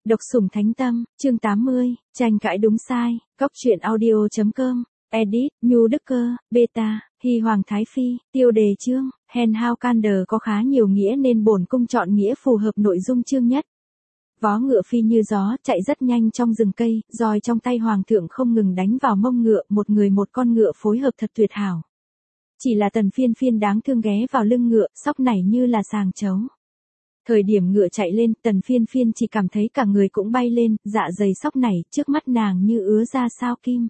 Độc sủng thánh tâm, chương 80, tranh cãi đúng sai, góc truyện audio.com, edit, Nhu Đức Cơ, beta, Hy Hoàng Thái Phi, tiêu đề chương, Hen Hao Kander có khá nhiều nghĩa nên bổn cung chọn nghĩa phù hợp nội dung chương nhất. Vó ngựa phi như gió, chạy rất nhanh trong rừng cây, roi trong tay hoàng thượng không ngừng đánh vào mông ngựa, một người một con ngựa phối hợp thật tuyệt hảo. Chỉ là Tần Phiên Phiên đáng thương ghé vào lưng ngựa, sóc nảy như là sàng trấu. Thời điểm ngựa chạy lên, Tần Phiên Phiên chỉ cảm thấy cả người cũng bay lên, dạ dày sóc nảy, trước mắt nàng như ứa ra sao kim.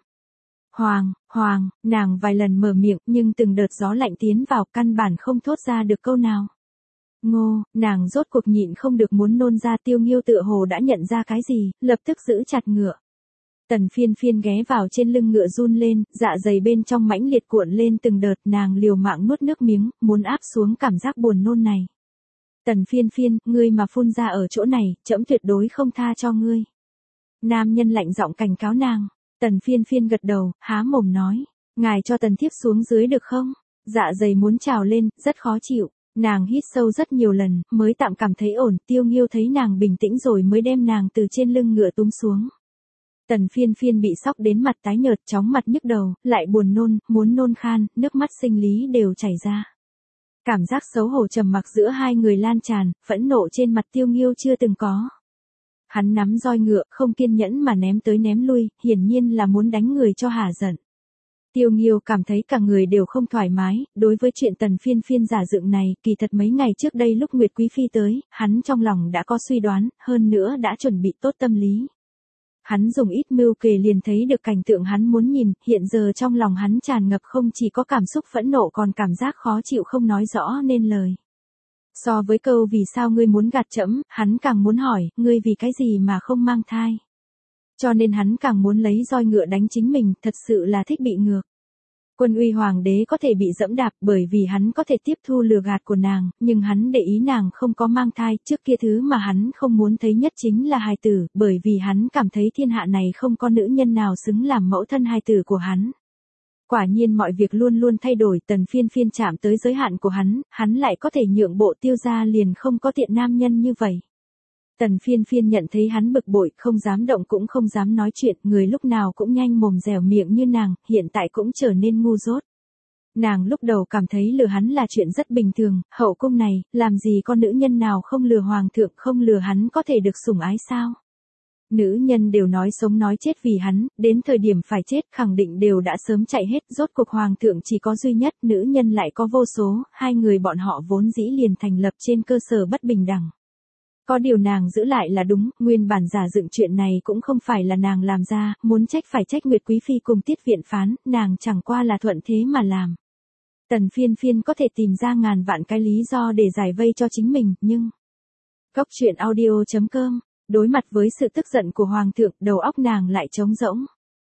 Hoàng, nàng vài lần mở miệng, nhưng từng đợt gió lạnh tiến vào, căn bản không thốt ra được câu nào. Ngô, nàng rốt cuộc nhịn không được muốn nôn ra. Tiêu Nghiêu tựa hồ đã nhận ra cái gì, lập tức giữ chặt ngựa. Tần Phiên Phiên ghé vào trên lưng ngựa run lên, dạ dày bên trong mãnh liệt cuộn lên từng đợt, nàng liều mạng nuốt nước miếng, muốn áp xuống cảm giác buồn nôn này. Tần Phiên Phiên, ngươi mà phun ra ở chỗ này, trẫm tuyệt đối không tha cho ngươi. Nam nhân lạnh giọng cảnh cáo nàng. Tần Phiên Phiên gật đầu, há mồm nói, ngài cho Tần thiếp xuống dưới được không? Dạ dày muốn trào lên, rất khó chịu. Nàng hít sâu rất nhiều lần, mới tạm cảm thấy ổn. Tiêu Nghiêu thấy nàng bình tĩnh rồi mới đem nàng từ trên lưng ngựa túm xuống. Tần Phiên Phiên bị sóc đến mặt tái nhợt, chóng mặt nhức đầu, lại buồn nôn, muốn nôn khan, nước mắt sinh lý đều chảy ra. Cảm giác xấu hổ trầm mặc giữa hai người lan tràn, phẫn nộ trên mặt Tiêu Nghiêu chưa từng có. Hắn nắm roi ngựa, không kiên nhẫn mà ném tới ném lui, hiển nhiên là muốn đánh người cho hả giận. Tiêu Nghiêu cảm thấy cả người đều không thoải mái, đối với chuyện Tần Phiên Phiên giả dựng này, kỳ thật mấy ngày trước đây lúc Nguyệt Quý Phi tới, hắn trong lòng đã có suy đoán, hơn nữa đã chuẩn bị tốt tâm lý. Hắn dùng ít mưu kề liền thấy được cảnh tượng hắn muốn nhìn, hiện giờ trong lòng hắn tràn ngập không chỉ có cảm xúc phẫn nộ còn cảm giác khó chịu không nói rõ nên lời. So với câu vì sao ngươi muốn gạt trẫm, hắn càng muốn hỏi, ngươi vì cái gì mà không mang thai. Cho nên hắn càng muốn lấy roi ngựa đánh chính mình, thật sự là thích bị ngược. Quân uy hoàng đế có thể bị dẫm đạp bởi vì hắn có thể tiếp thu lừa gạt của nàng, nhưng hắn để ý nàng không có mang thai, trước kia thứ mà hắn không muốn thấy nhất chính là hài tử, bởi vì hắn cảm thấy thiên hạ này không có nữ nhân nào xứng làm mẫu thân hài tử của hắn. Quả nhiên mọi việc luôn luôn thay đổi, Tần Phiên Phiên chạm tới giới hạn của hắn lại có thể nhượng bộ. Tiêu gia liền không có tiện nam nhân như vậy. Tần Phiên Phiên nhận thấy hắn bực bội, không dám động cũng không dám nói chuyện, người lúc nào cũng nhanh mồm dẻo miệng như nàng, hiện tại cũng trở nên ngu dốt. Nàng lúc đầu cảm thấy lừa hắn là chuyện rất bình thường, hậu cung này, làm gì con nữ nhân nào không lừa hoàng thượng, không lừa hắn có thể được sủng ái sao? Nữ nhân đều nói sống nói chết vì hắn, đến thời điểm phải chết khẳng định đều đã sớm chạy hết, rốt cuộc hoàng thượng chỉ có duy nhất, nữ nhân lại có vô số, hai người bọn họ vốn dĩ liền thành lập trên cơ sở bất bình đẳng. Có điều nàng giữ lại là đúng, nguyên bản giả dựng chuyện này cũng không phải là nàng làm ra, muốn trách phải trách Nguyệt Quý Phi cùng Tiết Viện Phán, nàng chẳng qua là thuận thế mà làm. Tần Phiên Phiên có thể tìm ra ngàn vạn cái lý do để giải vây cho chính mình, nhưng... Góc truyện audio.com, đối mặt với sự tức giận của hoàng thượng, đầu óc nàng lại trống rỗng.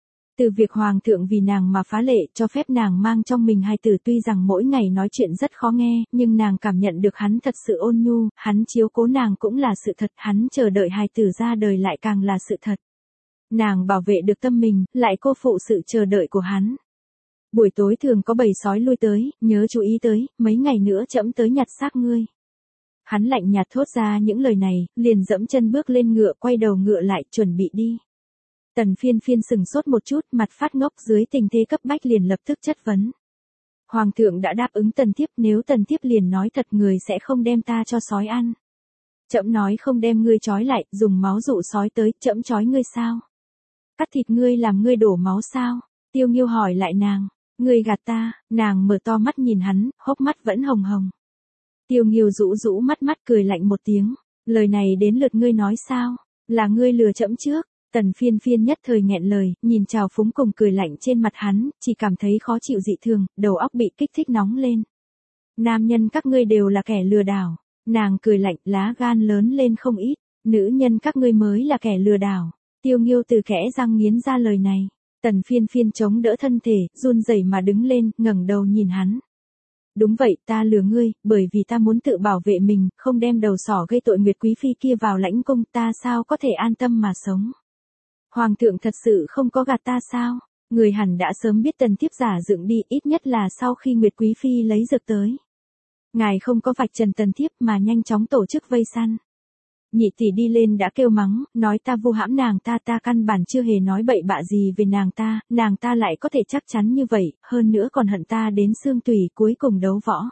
Từ việc hoàng thượng vì nàng mà phá lệ, cho phép nàng mang trong mình hài tử, tuy rằng mỗi ngày nói chuyện rất khó nghe, nhưng nàng cảm nhận được hắn thật sự ôn nhu, hắn chiếu cố nàng cũng là sự thật, hắn chờ đợi hài tử ra đời lại càng là sự thật. Nàng bảo vệ được tâm mình, lại cô phụ sự chờ đợi của hắn. Buổi tối thường có bầy sói lui tới, nhớ chú ý tới, mấy ngày nữa trẫm tới nhặt xác ngươi. Hắn lạnh nhạt thốt ra những lời này, liền dẫm chân bước lên ngựa, quay đầu ngựa lại, chuẩn bị đi. Tần Phiên Phiên sừng sốt một chút, mặt phát ngốc, dưới tình thế cấp bách liền lập tức chất vấn. Hoàng thượng đã đáp ứng Tần thiếp, nếu Tần thiếp liền nói thật người sẽ không đem ta cho sói ăn. Trẫm nói không đem ngươi trói lại, dùng máu dụ sói tới, trẫm trói ngươi sao? Cắt thịt ngươi làm ngươi đổ máu sao? Tiêu Nghiêu hỏi lại nàng, ngươi gạt ta. Nàng mở to mắt nhìn hắn, hốc mắt vẫn hồng hồng. Tiêu Nghiêu rũ rũ mắt cười lạnh một tiếng, lời này đến lượt ngươi nói sao? Là ngươi lừa trẫm trước. Tần Phiên Phiên nhất thời nghẹn lời, nhìn trào phúng cùng cười lạnh trên mặt hắn, chỉ cảm thấy khó chịu dị thường, đầu óc bị kích thích nóng lên. Nam nhân các ngươi đều là kẻ lừa đảo. Nàng cười lạnh, lá gan lớn lên không ít, nữ nhân các ngươi mới là kẻ lừa đảo. Tiêu Nghiêu từ kẽ răng nghiến ra lời này. Tần Phiên Phiên chống đỡ thân thể, run rẩy mà đứng lên, ngẩng đầu nhìn hắn. Đúng vậy, ta lừa ngươi, bởi vì ta muốn tự bảo vệ mình, không đem đầu sỏ gây tội Nguyệt Quý Phi kia vào lãnh cung, ta sao có thể an tâm mà sống. Hoàng thượng thật sự không có gạt ta sao? Người hẳn đã sớm biết Tần thiếp giả dựng đi, ít nhất là sau khi Nguyệt Quý Phi lấy dược tới. Ngài không có vạch trần Tần thiếp mà nhanh chóng tổ chức vây săn. nhị tỷ đi lên đã kêu mắng, nói ta vu hãm nàng ta căn bản chưa hề nói bậy bạ gì về nàng ta lại có thể chắc chắn như vậy, hơn nữa còn hận ta đến xương tủy, cuối cùng đấu võ.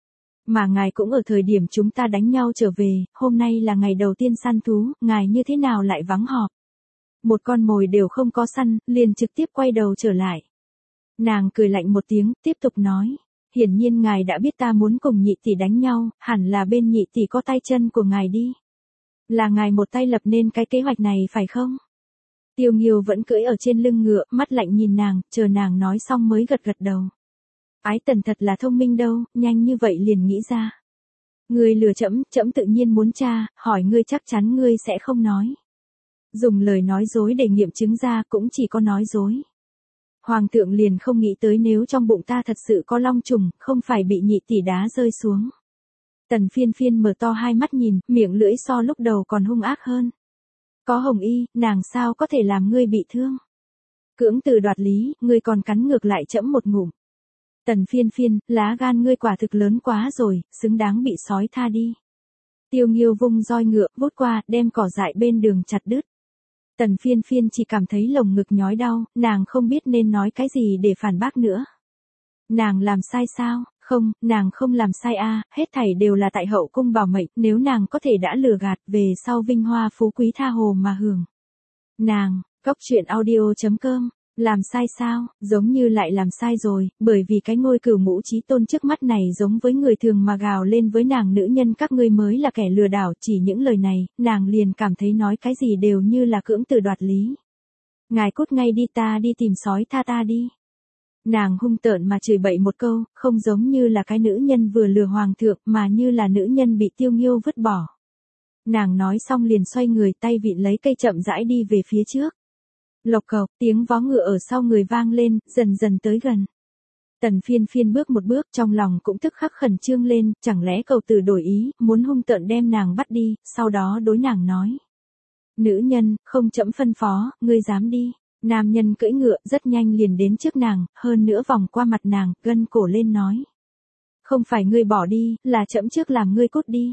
Mà ngài cũng ở thời điểm chúng ta đánh nhau trở về, hôm nay là ngày đầu tiên săn thú, ngài như thế nào lại vắng họp. Một con mồi đều không có săn, liền trực tiếp quay đầu trở lại. Nàng cười lạnh một tiếng, tiếp tục nói. Hiển nhiên ngài đã biết ta muốn cùng nhị tỷ đánh nhau, hẳn là bên nhị tỷ có tay chân của ngài đi. Là ngài một tay lập nên cái kế hoạch này phải không? Tiêu Nghiêu vẫn cưỡi ở trên lưng ngựa, mắt lạnh nhìn nàng, chờ nàng nói xong mới gật gật đầu. Ái Tần thật là thông minh đâu, nhanh như vậy liền nghĩ ra. Ngươi lừa trẫm tự nhiên muốn tra, hỏi ngươi chắc chắn ngươi sẽ không nói. Dùng lời nói dối để nghiệm chứng ra cũng chỉ có nói dối. Hoàng thượng liền không nghĩ tới nếu trong bụng ta thật sự có long trùng, không phải bị nhị tỷ đá rơi xuống. Tần Phiên Phiên mở to hai mắt nhìn, miệng lưỡi so lúc đầu còn hung ác hơn. Có Hồng Y, nàng sao có thể làm ngươi bị thương? Cưỡng từ đoạt lý, ngươi còn cắn ngược lại trẫm một ngụm. Tần Phiên Phiên, lá gan ngươi quả thực lớn quá rồi, xứng đáng bị sói tha đi. Tiêu Nghiêu vung roi ngựa, vút qua, đem cỏ dại bên đường chặt đứt. Tần Phiên Phiên chỉ cảm thấy lồng ngực nhói đau, nàng không biết nên nói cái gì để phản bác nữa. Nàng làm sai sao? Không, nàng không làm sai hết thảy đều là tại hậu cung bảo mệnh, nếu nàng có thể đã lừa gạt, về sau vinh hoa phú quý tha hồ mà hưởng. Nàng, Goctruyện.audio.com, làm sai sao, giống như lại làm sai rồi, bởi vì cái ngôi cửu ngũ chí tôn trước mắt này giống với người thường mà gào lên với nàng nữ nhân các ngươi mới là kẻ lừa đảo, chỉ những lời này, nàng liền cảm thấy nói cái gì đều như là cưỡng từ đoạt lý. Ngài cút ngay đi, ta đi tìm sói tha ta đi. Nàng hung tợn mà chửi bậy một câu, không giống như là cái nữ nhân vừa lừa hoàng thượng mà như là nữ nhân bị Tiêu Nghiêu vứt bỏ. Nàng nói xong liền xoay người, tay vịn lấy cây chậm rãi đi về phía trước. Lộc cộc, tiếng vó ngựa ở sau người vang lên, dần dần tới gần. Tần Phiên Phiên bước một bước, trong lòng cũng tức khắc khẩn trương lên, chẳng lẽ cầu tử đổi ý, muốn hung tợn đem nàng bắt đi, sau đó đối nàng nói. Nữ nhân, không trẫm phân phó, ngươi dám đi. Nam nhân cưỡi ngựa rất nhanh liền đến trước nàng, hơn nữa vòng qua mặt nàng, gân cổ lên nói. Không phải ngươi bỏ đi, là trẫm trước làm ngươi cút đi.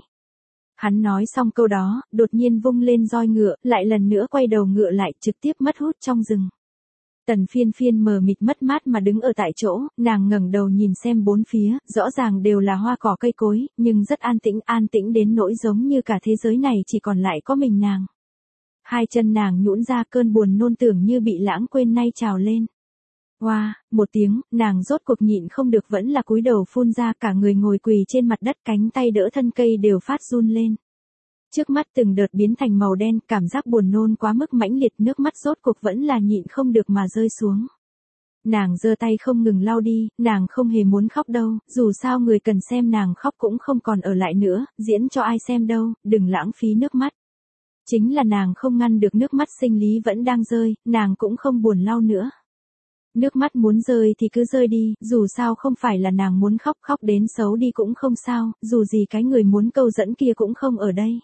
Hắn nói xong câu đó, đột nhiên vung lên roi ngựa, lại lần nữa quay đầu ngựa lại, trực tiếp mất hút trong rừng. Tần Phiên Phiên mờ mịt mất mát mà đứng ở tại chỗ, nàng ngẩng đầu nhìn xem bốn phía, rõ ràng đều là hoa cỏ cây cối, nhưng rất an tĩnh đến nỗi giống như cả thế giới này chỉ còn lại có mình nàng. Hai chân nàng nhũn ra, cơn buồn nôn tưởng như bị lãng quên nay trào lên. Hoa, một tiếng, nàng rốt cuộc nhịn không được vẫn là cúi đầu phun ra, cả người ngồi quỳ trên mặt đất, cánh tay đỡ thân cây đều phát run lên. Trước mắt từng đợt biến thành màu đen, cảm giác buồn nôn quá mức mãnh liệt, nước mắt rốt cuộc vẫn là nhịn không được mà rơi xuống. Nàng giơ tay không ngừng lau đi, nàng không hề muốn khóc đâu, dù sao người cần xem nàng khóc cũng không còn ở lại nữa, diễn cho ai xem đâu, đừng lãng phí nước mắt. Chính là nàng không ngăn được nước mắt sinh lý vẫn đang rơi, nàng cũng không buồn lau nữa. Nước mắt muốn rơi thì cứ rơi đi, dù sao không phải là nàng muốn khóc, khóc đến xấu đi cũng không sao, dù gì cái người muốn câu dẫn kia cũng không ở đây.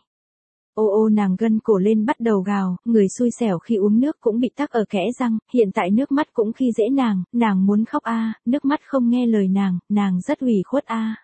Ô nàng gân cổ lên bắt đầu gào, người xui xẻo khi uống nước cũng bị tắc ở kẽ răng, hiện tại nước mắt cũng khi dễ nàng muốn khóc nước mắt không nghe lời nàng rất ủy khuất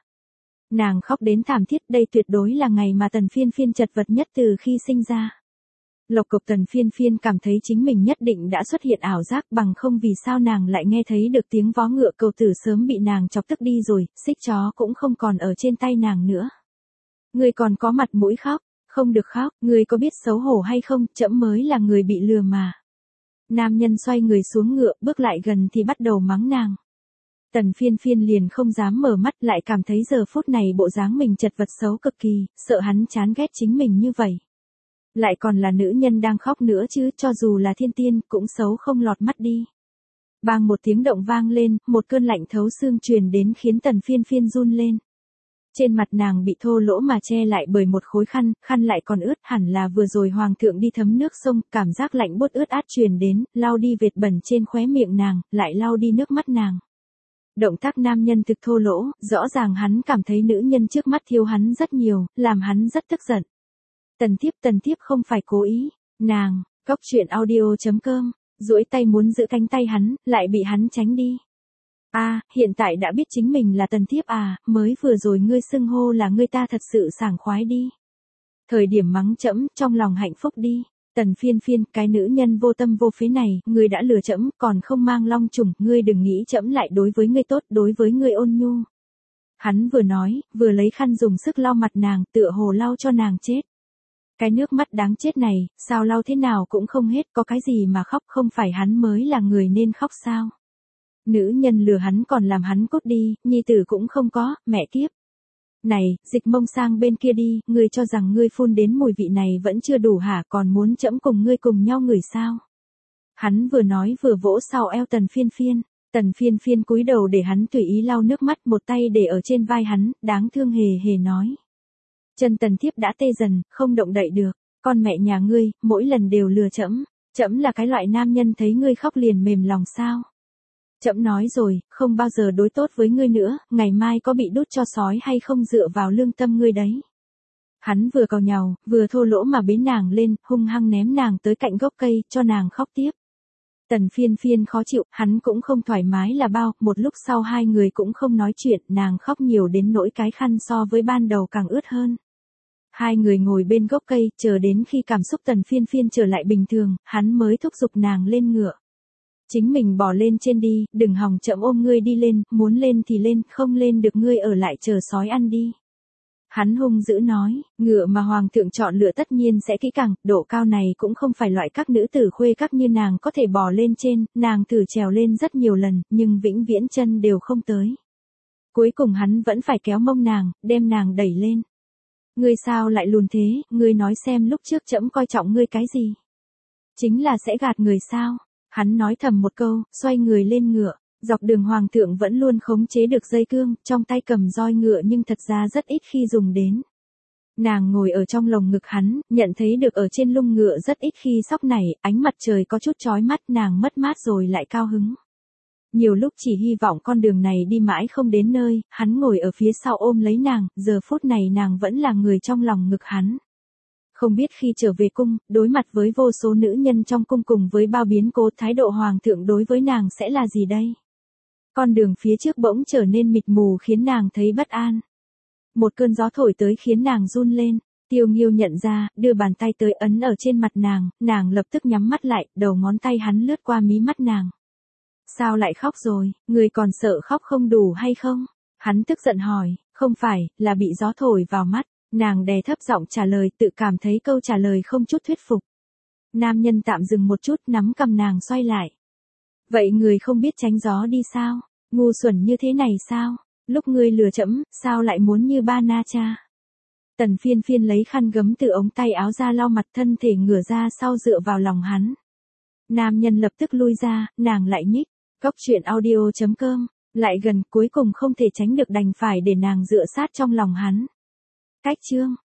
Nàng khóc đến thảm thiết, đây tuyệt đối là ngày mà Tần Phiên Phiên chật vật nhất từ khi sinh ra. Lộc cộc, Tần Phiên Phiên cảm thấy chính mình nhất định đã xuất hiện ảo giác, bằng không vì sao nàng lại nghe thấy được tiếng vó ngựa, cầu tử sớm bị nàng chọc tức đi rồi, xích chó cũng không còn ở trên tay nàng nữa. Ngươi còn có mặt mũi khóc, không được khóc, ngươi có biết xấu hổ hay không, trẫm mới là người bị lừa mà. Nam nhân xoay người xuống ngựa, bước lại gần thì bắt đầu mắng nàng. Tần Phiên Phiên liền không dám mở mắt, lại cảm thấy giờ phút này bộ dáng mình chật vật xấu cực kỳ, sợ hắn chán ghét chính mình như vậy. Lại còn là nữ nhân đang khóc nữa chứ, cho dù là thiên tiên, cũng xấu không lọt mắt đi. Bang một tiếng động vang lên, một cơn lạnh thấu xương truyền đến khiến Tần Phiên Phiên run lên. Trên mặt nàng bị thô lỗ mà che lại bởi một khối khăn lại còn ướt, hẳn là vừa rồi hoàng thượng đi thấm nước sông, cảm giác lạnh buốt ướt át truyền đến, lau đi vệt bẩn trên khóe miệng nàng, lại lau đi nước mắt nàng. Động tác nam nhân thực thô lỗ, rõ ràng hắn cảm thấy nữ nhân trước mắt thiếu hắn rất nhiều, làm hắn rất tức giận. Tần thiếp không phải cố ý, nàng, Goctruyện.audio.com, duỗi tay muốn giữ cánh tay hắn, lại bị hắn tránh đi. Hiện tại đã biết chính mình là Tần thiếp mới vừa rồi ngươi xưng hô là ngươi ta thật sự sảng khoái đi. Thời điểm mắng trẫm, trong lòng hạnh phúc đi. Tần Phiên Phiên, cái nữ nhân vô tâm vô phế này, ngươi đã lừa trẫm, còn không mang long trùng, ngươi đừng nghĩ trẫm lại đối với ngươi tốt, đối với ngươi ôn nhu. Hắn vừa nói, vừa lấy khăn dùng sức lau mặt nàng, tựa hồ lau cho nàng chết. Cái nước mắt đáng chết này, sao lau thế nào cũng không hết, có cái gì mà khóc, không phải hắn mới là người nên khóc sao? Nữ nhân lừa hắn còn làm hắn cốt đi, nhi tử cũng không có, mẹ kiếp. Này, dịch mông sang bên kia đi, ngươi cho rằng ngươi phun đến mùi vị này vẫn chưa đủ hả, còn muốn trẫm cùng ngươi cùng nhau ngửi sao? Hắn vừa nói vừa vỗ sau eo Tần Phiên Phiên. Tần Phiên Phiên cúi đầu để hắn tùy ý lau nước mắt, một tay để ở trên vai hắn, đáng thương hề hề nói. Chân Tần thiếp đã tê dần, không động đậy được, con mẹ nhà ngươi, mỗi lần đều lừa trẫm, trẫm là cái loại nam nhân thấy ngươi khóc liền mềm lòng sao? Trẫm nói rồi, không bao giờ đối tốt với ngươi nữa, ngày mai có bị đút cho sói hay không dựa vào lương tâm ngươi đấy. Hắn vừa càu nhàu, vừa thô lỗ mà bế nàng lên, hung hăng ném nàng tới cạnh gốc cây, cho nàng khóc tiếp. Tần Phiên Phiên khó chịu, hắn cũng không thoải mái là bao, một lúc sau hai người cũng không nói chuyện, nàng khóc nhiều đến nỗi cái khăn so với ban đầu càng ướt hơn. Hai người ngồi bên gốc cây, chờ đến khi cảm xúc Tần Phiên Phiên trở lại bình thường, hắn mới thúc giục nàng lên ngựa. Chính mình bỏ lên trên đi, đừng hòng chậm ôm ngươi đi lên, muốn lên thì lên, không lên được ngươi ở lại chờ sói ăn đi. Hắn hung dữ nói, ngựa mà hoàng thượng chọn lựa tất nhiên sẽ kỹ càng, độ cao này cũng không phải loại các nữ tử khuê các như nàng có thể bò lên trên, nàng thử trèo lên rất nhiều lần, nhưng vĩnh viễn chân đều không tới. Cuối cùng hắn vẫn phải kéo mông nàng, đem nàng đẩy lên. Ngươi sao lại lùn thế, ngươi nói xem lúc trước trẫm coi trọng ngươi cái gì? Chính là sẽ gạt người sao? Hắn nói thầm một câu, xoay người lên ngựa. Dọc đường hoàng thượng vẫn luôn khống chế được dây cương, trong tay cầm roi ngựa nhưng thật ra rất ít khi dùng đến. Nàng ngồi ở trong lồng ngực hắn, nhận thấy được ở trên lưng ngựa rất ít khi sóc nảy, ánh mặt trời có chút chói mắt, nàng mất mát rồi lại cao hứng. Nhiều lúc chỉ hy vọng con đường này đi mãi không đến nơi, hắn ngồi ở phía sau ôm lấy nàng, giờ phút này nàng vẫn là người trong lòng ngực hắn. Không biết khi trở về cung, đối mặt với vô số nữ nhân trong cung cùng với bao biến cố, thái độ hoàng thượng đối với nàng sẽ là gì đây? Con đường phía trước bỗng trở nên mịt mù khiến nàng thấy bất an. Một cơn gió thổi tới khiến nàng run lên, Tiêu Nghiêu nhận ra, đưa bàn tay tới ấn ở trên mặt nàng lập tức nhắm mắt lại, đầu ngón tay hắn lướt qua mí mắt nàng. Sao lại khóc rồi, người còn sợ khóc không đủ hay không? Hắn tức giận hỏi, không phải, là bị gió thổi vào mắt, nàng đè thấp giọng trả lời, tự cảm thấy câu trả lời không chút thuyết phục. Nam nhân tạm dừng một chút, nắm cầm nàng xoay lại. Vậy người không biết tránh gió đi sao? Ngu xuẩn như thế này sao? Lúc ngươi lừa trẫm, sao lại muốn như ba na cha? Tần Phiên Phiên lấy khăn gấm từ ống tay áo ra lau mặt, thân thể ngửa ra sau dựa vào lòng hắn. Nam nhân lập tức lui ra, nàng lại nhích. Cóc truyện audio.com, lại gần, cuối cùng không thể tránh được đành phải để nàng dựa sát trong lòng hắn. Cách chương